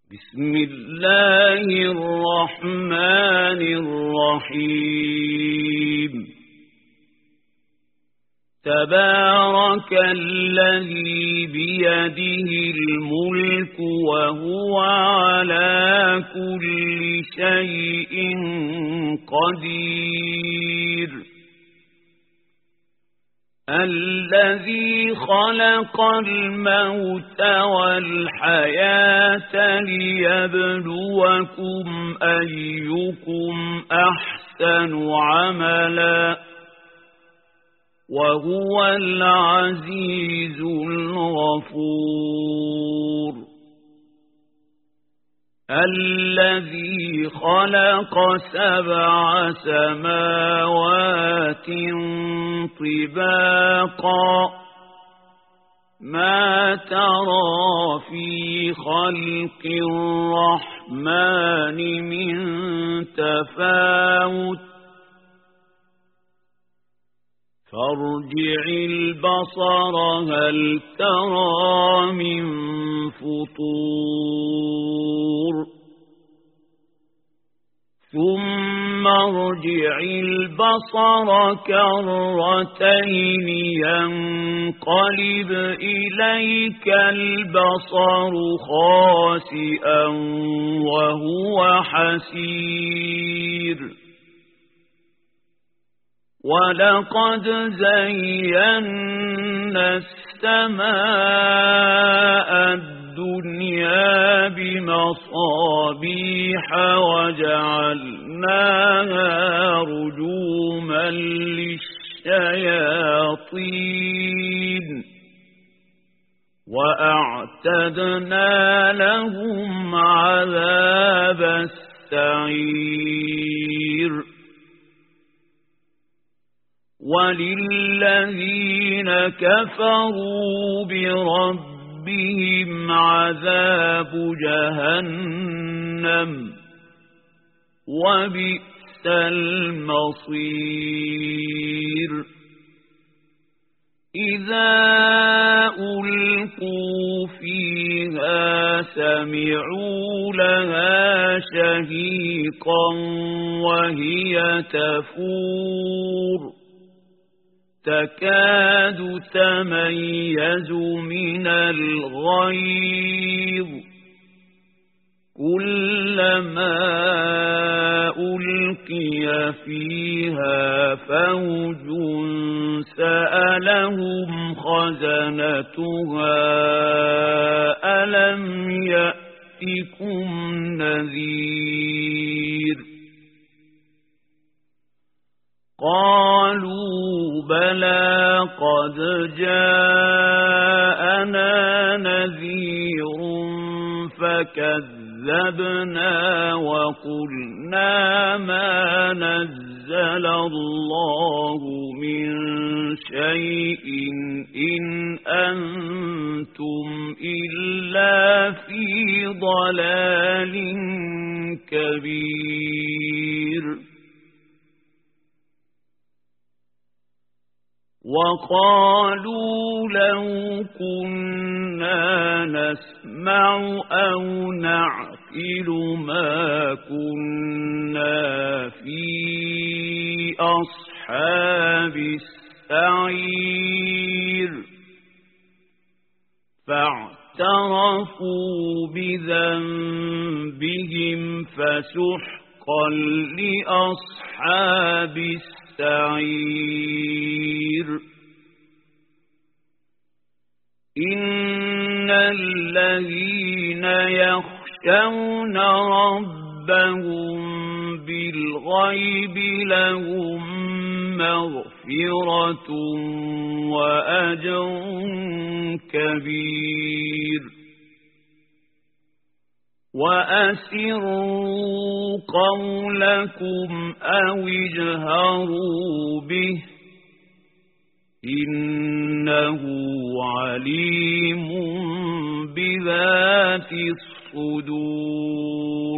بسم الله الرحمن الرحيم تبارك الذي بيده الملك وهو على كل شيء قدير الذي خلق الموت والحياة ليبلوكم أيكم أحسن عملا وهو العزيز الغفور الذي خلق 7 سماوات طباقا ما ترى في خلق الرحمن من تفاوت فارجع البصر هل ترى من فطور ثم ارجع البصر كرتين ينقلب إليك البصر خاسئا وهو حسير ولقد زينا السماء الدنيا بمصابيح وجعلناها رجوما للشياطين وأعتدنا لهم عذاب السعير وللذين كفروا بربهم عذاب جهنم وبئس المصير إذا ألقوا فيها سمعوا لها شهيقا وهي تفور تكاد تميز من الغيظ كلما ألقي فيها فوج سألهم خزنتها ألم يأتكم نذير قالوا بلى قد جاءنا نذير فكذبنا وقلنا ما نزل الله من شيء إن أنتم إلا في ضلال كبير وقالوا لو كنا نسمع أو نعقل ما كنا في أصحاب السعير فاعترفوا بذنبهم فسحقا لأصحاب السعير إن الذين يخشون ربهم بالغيب لهم مغفرة وأجر كبير وأسروا قولكم أو اجهروا به إنه عليم بذات الصدور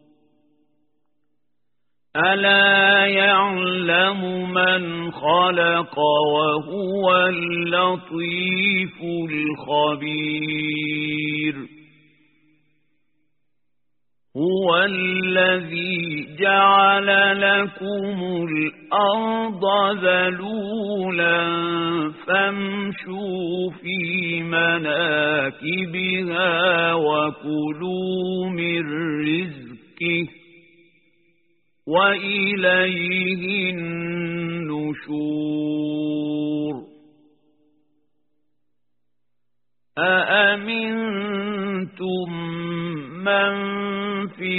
ألا يعلم من خلق وهو اللطيف الخبير هو الذي جعل لكم الأرض ذلولا فامشوا في مناكبها وكلوا من رزقه وإليه النشور أأمنتم من في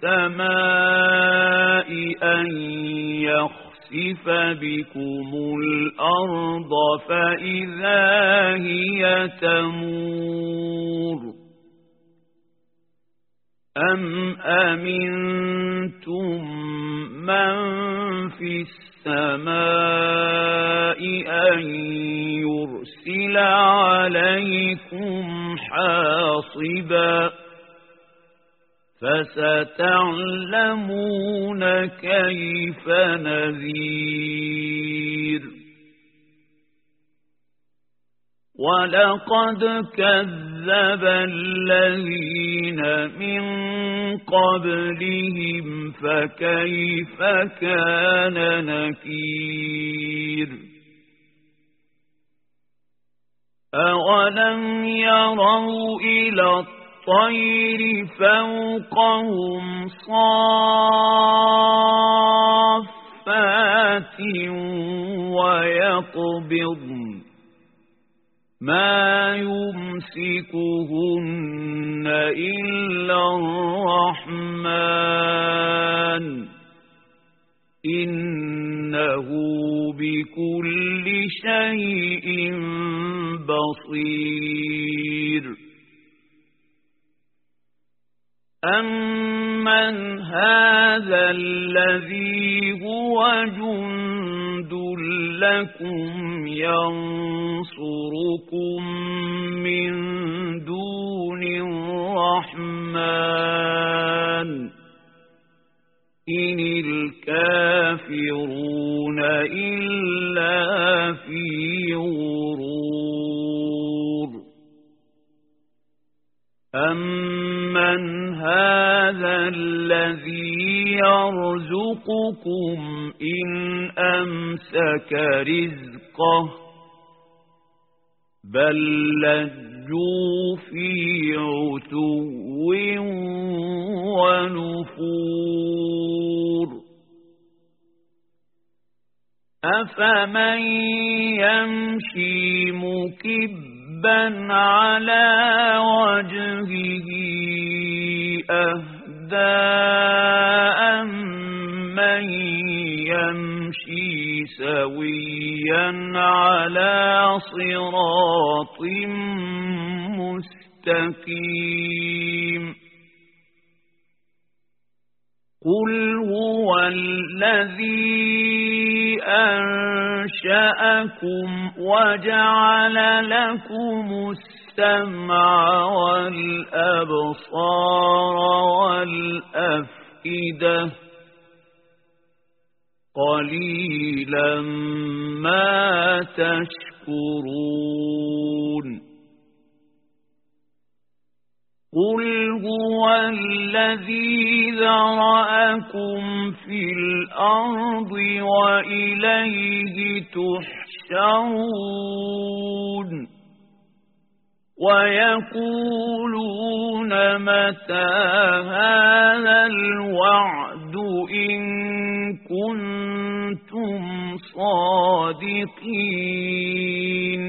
السماء أن يخسف بكم الأرض فإذا هي تمور أم أمنتم من في السماء أن يرسل عليكم حاصبا فستعلمون كيف نذير ولقد كذب الذين من قبلهم فكيف كان نكير أولم يروا إلى الطير فوقهم صافات ويقبضن ما يمسكهن إلا الرحمن إنه بكل شيء بصير أمن هذا الذي هو جند لكم ينصركم من دون الرحمن إن الكافرون إلا في غرور أمن هذا الذي يرزقكم إن أمسك رزقه بل لجوا في عتو ونفور أفمن يمشي مكبا على وجهه أهدى أمن يمشي سويا على صراط مستقيم قل هو الذي أنشأكم وجعل لكم السمع والأبصار والأفئدة قليلا ما تشكرون قل هو الذي ذرأكم في الأرض وإليه تحشرون ويقولون متى هذا الوعد إن كنتم صادقين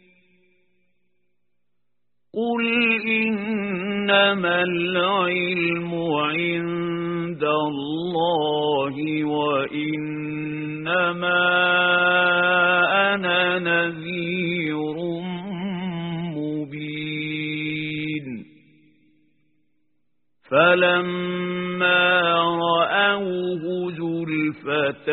قل إنما العلم عند الله وإنما أنا نذير مبين فلما رأوه زلفة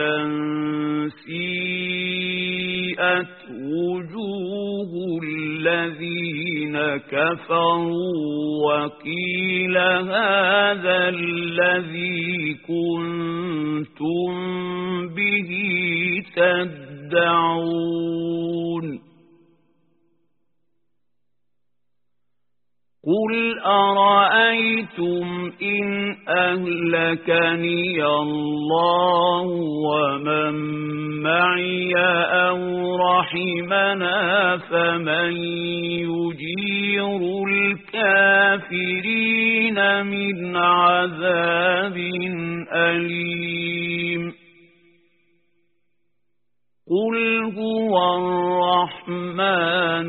سيئت وجوه الذين كفروا وقيل هذا الذي كنتم به تدعون قل أرأيتم إن أهلكني الله ومن معي أو رحمنا فمن يجير الكافرين من عذاب أليم قل هو الرحمن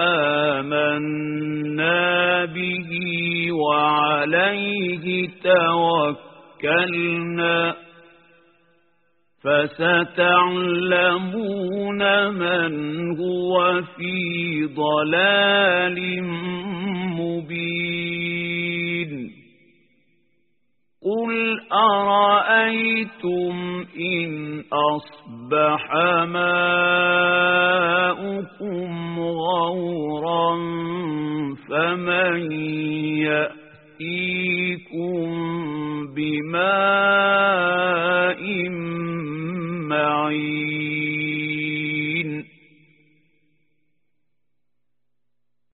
آمنا به وعليه توكلنا فستعلمون من هو في ضلال مبين قل أرأيتم إن أصبح ماؤكم غورا فمن يأتيكم بماء معين